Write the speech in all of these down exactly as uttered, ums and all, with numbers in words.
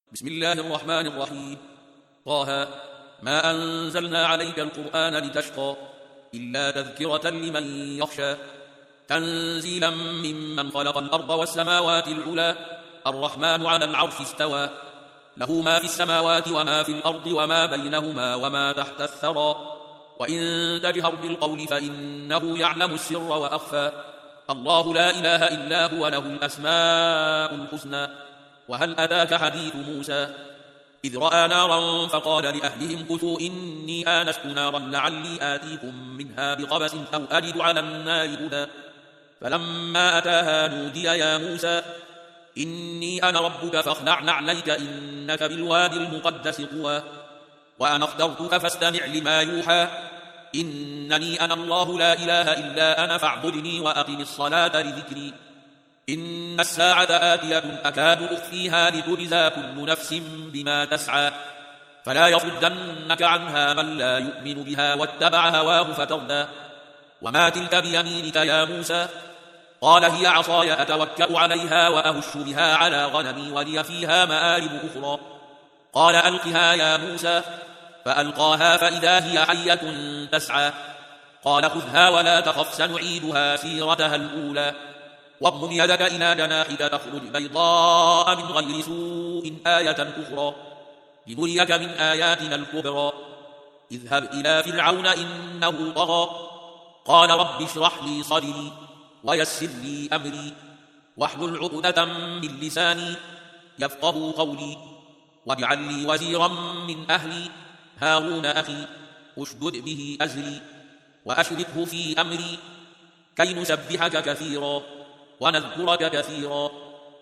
بسم الله الرحمن الرحيم. طه ما أنزلنا عليك القرآن لتشقى إلا تذكرة لمن يخشى تنزيلا ممن خلق الأرض والسماوات العلى الرحمن على العرش استوى له ما في السماوات وما في الأرض وما بينهما وما تحت الثرى وإن تجهر بالقول فإنه يعلم السر وأخفى الله لا إله إلا هو له الأسماء الحسنى. وهل أتاك حديث موسى إذ رأى نارا فقال لأهلهم كثوا إني آنست نارا لعلي آتيكم منها بقبس أو أجد على النار هدى فلما أتاها نودي يا موسى إني أنا ربك فاخلع نعليك إنك بالوادي المقدس طوى وأنا اخترتك فاستمع لما يوحى إنني أنا الله لا إله إلا أنا فاعبدني وأقم الصلاة لذكري إن الساعة آتية أكاد أخفيها لتجزى كل نفس بما تسعى فلا يصدنك عنها من لا يؤمن بها واتبع هواه فتردى وما تلك بيمينك يا موسى قال هي عصاي أتوكأ عليها وأهش بها على غنمي ولي فيها مآرب أخرى قال ألقها يا موسى فألقاها فإذا هي حية تسعى قال خذها ولا تخف سنعيدها سيرتها الأولى واضم يدك إلى جناحك تخرج بيضاء من غير سوء آية أخرى لنريك من آياتنا الكبرى اذهب إلى فرعون إنه طغى قال رب اشرح لي صدري ويسر لي أمري واحلل عقدة من لساني يفقه قولي واجعل لي وزيرا من أهلي هارون أخي اشدد به أزري وأشركه في أمري كي نسبحك كثيرا ونذكرك كثيرا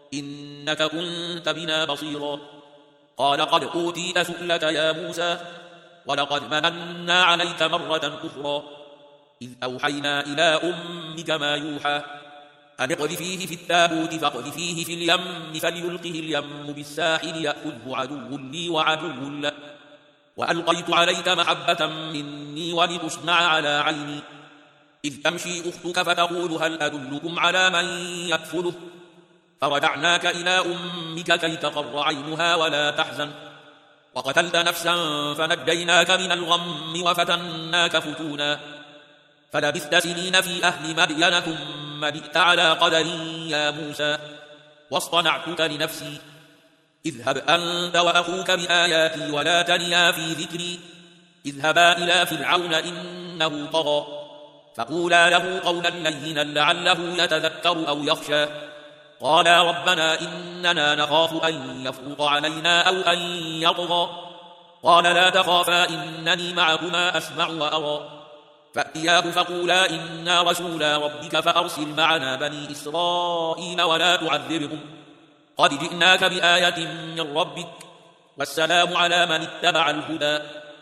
إنك كنت بنا بصيرا قال قد أوتيت سؤلك يا موسى ولقد مننا عليك مرة أخرى إذ أوحينا إلى أمك ما يوحى أن اقذفيه في التابوت فاقذفيه في اليم فليلقه اليم بالساحل يأخذه عدو لي وعدو له وألقيت عليك محبة مني ولتصنع على عيني إذ تمشي أختك فتقول هل أدلكم على من يكفله فرجعناك إلى أمك كي تقر عينها ولا تحزن وقتلت نفسا فنجيناك من الغم وفتناك فتونا فلبثت سنين في أهل مدين ثم جئت على قدري يا موسى واصطنعتك لنفسي اذهب أنت وأخوك بآياتي ولا تنيا في ذكري اذهبا إلى فرعون إنه طغى فقولا له قولا لينا لعله يتذكر أو يخشى قالا ربنا إننا نخاف أن يفرط علينا أو أن يطغى قال لا تخافا إنني معكما أسمع وأرى فأتياه فقولا إنا رسولا ربك فأرسل معنا بني إسرائيل ولا تعذبهم قد جئناك بآية من ربك والسلام على من اتبع الهدى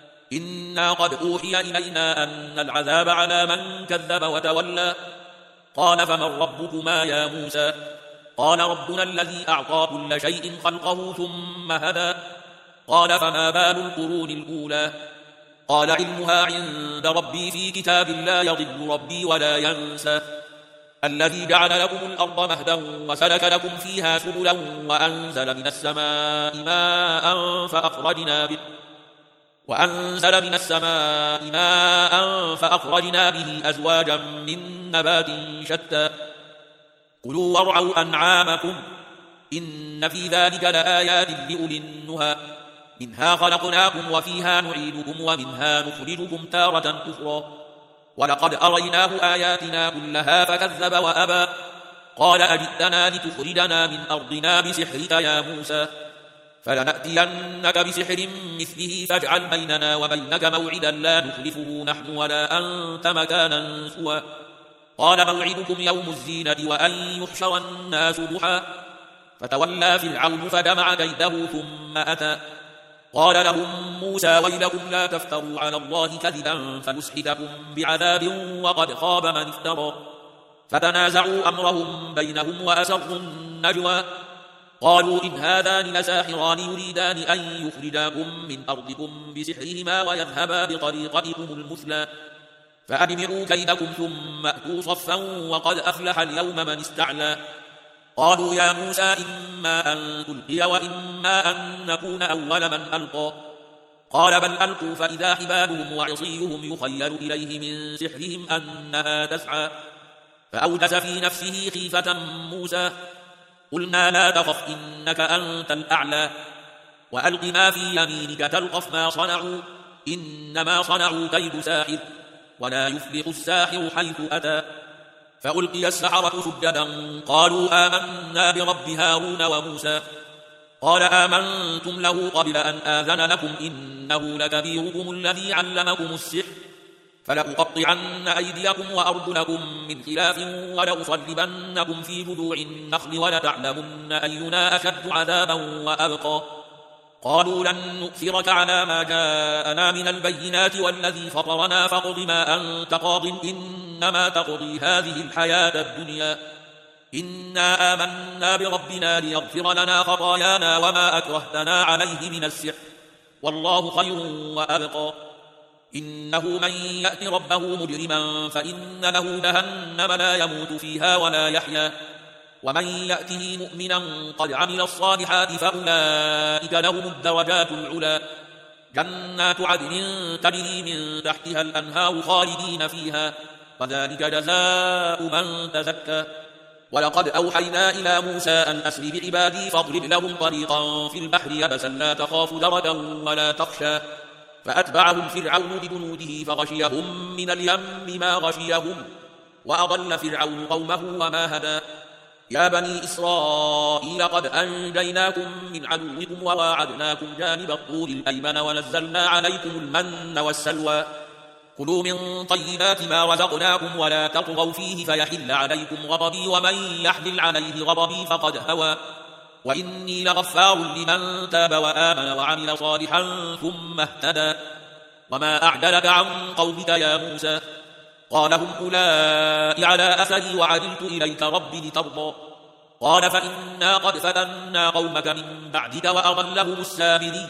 إنا قد أوحي إلينا أن العذاب على من كذب وتولى قال فمن ربكما يا موسى قال ربنا الذي أعطى كل شيء خلقه ثم هدى قال فما بال القرون الأولى قال علمها عند ربي في كتاب لا يضل ربي ولا ينسى الذي جعل لكم الأرض مهدا وسلك لكم فيها سبلا وأنزل من السماء ماء فأخرجنا به وأنزل من السماء ماء فأخرجنا به أزواجا من نبات شتى كلوا وارعوا أنعامكم إن في ذلك لآيات لأولي النهى منها خلقناكم وفيها نعيدكم ومنها نخرجكم تارة أخرى ولقد أريناه آياتنا كلها فكذب وأبى قال أجئتنا لتخرجنا من أرضنا بسحرك يا موسى فلنأتينك بسحر مثله فاجعل بيننا وبينك موعدا لا نخلفه نحن ولا أنت مكانا سوى قال موعدكم يوم الزينة وأن يحشر الناس ضحى فتولى فرعون فجمع كيده ثم أتى قال لهم موسى ويلكم لا تفتروا على الله كذبا فيسحتكم بعذاب وقد خاب من افترى فتنازعوا أمرهم بينهم وأسروا النجوى قالوا إن هذان لساحران يريدان أن يخرجاكم من أرضكم بسحرهما ويذهبا بطريقتكم المثلى فأجمعوا كيدكم ثم أتوا صفا وقد أفلح اليوم من استعلى قالوا يا موسى إما أن تلقي وإما أن نكون أول من ألقى قال بل ألقوا فإذا حبالهم وعصيهم يخيل إليه من سحرهم أنها تسعى فأوجس في نفسه خيفة موسى قلنا لا تخف إنك أنت الأعلى وألق ما في يمينك تلقف ما صنعوا إنما صنعوا كيد ساحر ولا يفلح الساحر حيث أتى فألقي السحرة سجدا قالوا آمنا برب هارون وموسى قال آمنتم له قبل أن آذن لكم إنه لكبيركم الذي علمكم السحر فلأقطعن أيديكم وأرجلكم من خلاف ولأصلبنكم في جذوع النخل ولتعلمن أينا أشد عذابا وأبقى قالوا لن نؤثرك على ما جاءنا من البينات والذي فطرنا فاقض ما أنت قاض إنما تقضي هذه الحياة الدنيا إنا آمنا بربنا ليغفر لنا خطايانا وما أكرهتنا عليه من السحر والله خير وأبقى إنه من يأت ربه مجرما فإن له جهنم لا يموت فيها ولا يحيا ومن يأته مؤمنا قد عمل الصالحات فأولئك لهم الدرجات العلى جنات عدن تجري من تحتها الأنهار خالدين فيها وذلك جزاء من تزكى ولقد أوحينا إلى موسى أن أسر بعبادي فاضرب لهم طريقا في البحر يبسا لا تخاف دركا ولا تخشى فأتبعهم فرعون بجنوده فغشيهم من اليم ما غشيهم وأضل فرعون قومه وما هدى يا بني إسرائيل قد أنجيناكم من عدوكم وواعدناكم جانب الطور الأيمن ونزلنا عليكم المن والسلوى كلوا من طيبات ما رزقناكم ولا تطغوا فيه فيحل عليكم غضبي ومن يحمل عليه غضبي فقد هوى وإني لغفار لمن تاب وآمن وعمل صالحا ثم اهتدى وما أعدلك عن قومك يا موسى قال هم أولئك على أثري وعدلت إليك ربي لترضى قال فإنا قد فتنا قومك من بعدك وأضلهم السامري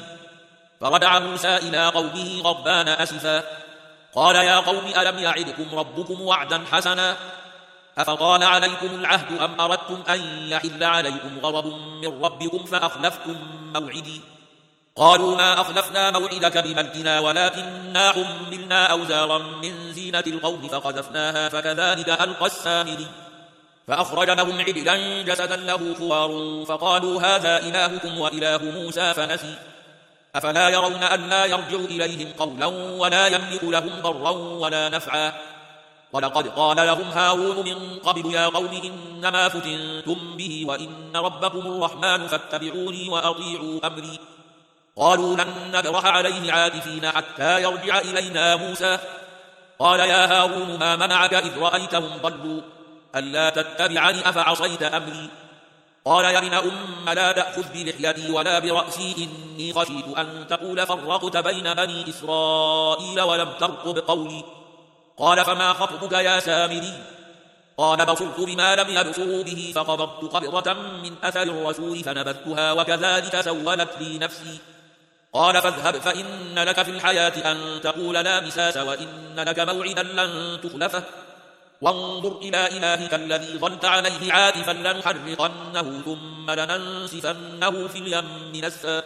فرجع موسى إلى قومه غضبان أسفا قال يا قوم ألم يعدكم ربكم وعدا حسنا أفطال عليكم العهد أم أردتم أن يحل عليكم غضب من ربكم فأخلفتم موعدي قالوا ما أخلفنا موعدك بملكنا ولكننا حملنا أوزارا من زينة القوم فقذفناها فكذلك ألقى السامري فأخرج لهم عجلا جسدا له خوار فقالوا هذا إلهكم وإله موسى فنسي أفلا يرون أن لا يرجع إليهم قولا ولا يملك لهم ضرا ولا نفعا ولقد قال لهم هارون من قبل يا قوم إنما فتنتم به وإن ربكم الرحمن فاتبعوني وأطيعوا أمري قالوا لن نبرح عليه عاكفين حتى يرجع إلينا موسى قال يا هارون ما منعك إذ رأيتهم ضلوا ألا تتبعني أفعصيت أمري قال يا ابن أم لا تأخذ بلحيتي ولا برأسي إني خشيت أن تقول فرقت بين بني إسرائيل ولم ترقب قولي قال فما خطبك يا سامري قال بصرت بما لم يبصروا به فقبضت قبضة من أثر الرسول فنبذتها وكذلك سولت لي نفسي قال فاذهب فإن لك في الحياة أن تقول لا مساس وإن لك موعدا لن تخلفه وانظر إلى إلهك الذي ظلت عليه عاكفا لنحرقنه ثم لننسفنه في اليم نسفا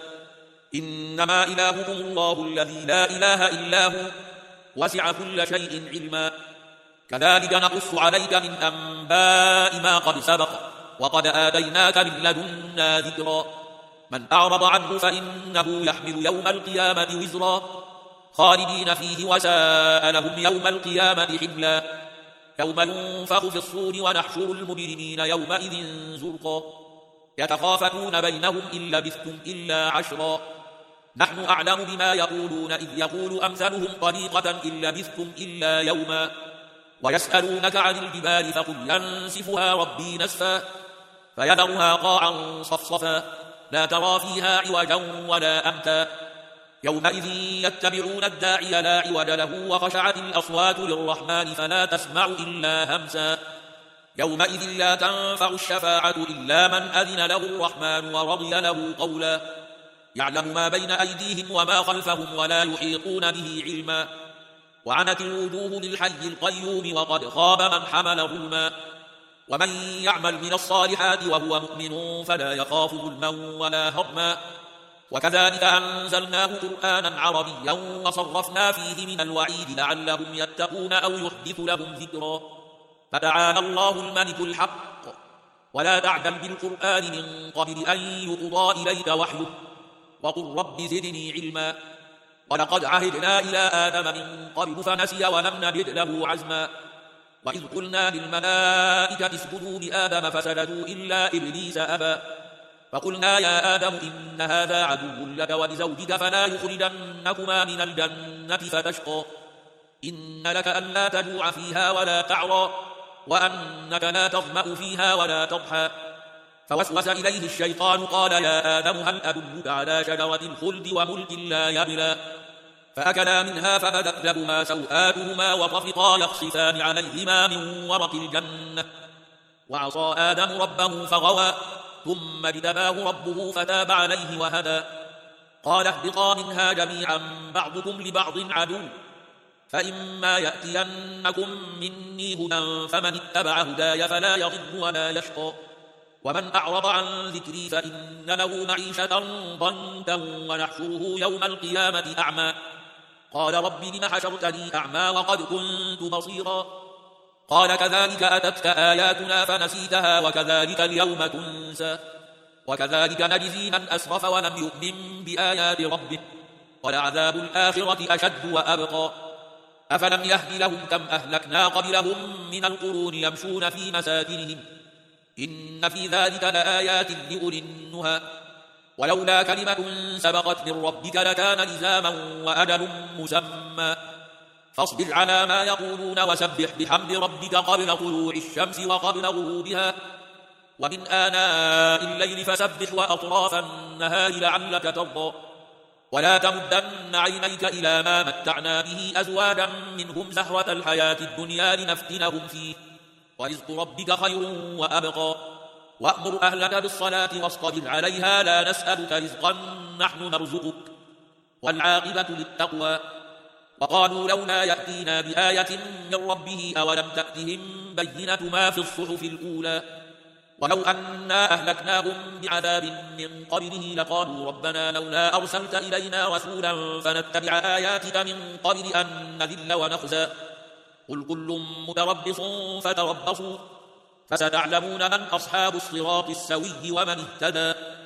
إنما إلهكم الله الذي لا إله إلا هو وسع كل شيء علما كذلك نقص عليك من أنباء ما قد سبق وقد آتيناك من لدنا ذكرا من أعرض عنه فإنه يحمل يوم القيامة وزرا خالدين فيه وساء لهم يوم القيامة حملا يوم ينفخ في الصور ونحشر المجرمين يومئذ زرقا يتخافتون بينهم إن لبثتم إلا عشرا نحن أعلم بما يقولون إذ يقول أمثلهم طريقة إن لبثتم إلا يوما ويسألونك عن الجبال فقل ينسفها ربي نسفا فيذرها قاعا صفصفا لا ترى فيها عوجا ولا أمتا يومئذ يتبعون الداعي لا عوج له وخشعت الأصوات للرحمن فلا تسمع إلا همسا يومئذ لا تنفع الشفاعة إلا من أذن له الرحمن ورضي له قولا يعلم ما بين أيديهم وما خلفهم ولا يحيطون به علما وعنت الوجوه للحي القيوم وقد خاب من حمل ظلما ومن يعمل من الصالحات وهو مؤمن فلا يخاف ظلما ولا هضما وكذلك أنزلناه قرآنا عربيا وصرفنا فيه من الوعيد لعلهم يتقون أو يحدث لهم ذكرا فتعالى الله الملك الحق ولا تعجل بالقرآن من قبل أن يقضى إليك وحيه وقل رب زدني علما ولقد عهدنا إلى آدم من قبل فنسي ولم نجد له عزما وإذ قلنا للملائكة اسجدوا لآدم فسجدوا إلا إبليس أبى فقلنا يا آدم إن هذا عدو لك ولزوجك فلا يخرجنكما من الجنة فتشقى إن لك ألا تجوع فيها ولا تعرى وأنك لا تظمأ فيها ولا تضحى فوسوس إليه الشيطان قال يا آدم هل أدلك على شجرة الخلد وملك لا يبلى فأكلا منها فبدت لهما سوآتهما وطفقا يخصفان عليهما من ورق الجنة وعصى آدم ربه فغوى ثم اجتباه ربه فتاب عليه وهدى قال اهبطا منها جميعا بعضكم لبعض عدو فإما يأتينكم مني هدى فمن اتبع هداي فلا يضل ولا يشقى ومن أعرض عن ذكري فإن له معيشة ضنكا ونحشره يوم القيامة أعمى قال رب لم حشرتني أعمى وقد كنت بصيرا قال كذلك أتتك آياتنا فنسيتها وكذلك اليوم تنسى وكذلك نجزي من أسرف ولم يؤمن بآيات ربه ولعذاب الآخرة أشد وأبقى أفلم يهد لهم كم أهلكنا قبلهم من القرون يمشون في مساكنهم إن في ذلك لآيات لأولي النهى ولولا كلمة سبقت من ربك لكان لزاما وأجل مسمى فاصبر على ما يقولون وسبح بحمد ربك قبل طلوع الشمس وقبل غروبها ومن آناء الليل فسبح وأطراف النهار لعلك ترضى ولا تمدن عينيك إلى ما متعنا به أزواجا منهم زهرة الحياة الدنيا لنفتنهم فيه ورزق ربك خير وأبقى وأمر أهلك بالصلاة واصطبر عليها لا نسألك رزقا نحن نرزقك والعاقبة للتقوى وقالوا لولا يأتينا بآية من ربه أولم تأتهم بينة ما في الصحف الأولى ولو أنا أهلكناهم بعذاب من قبله لقالوا ربنا لولا أرسلت إلينا رسولا فنتبع آياتك من قبل أن نذل ونخزى قل كل متربص فتربصوا فستعلمون من أصحاب الصراط السوي ومن اهتدى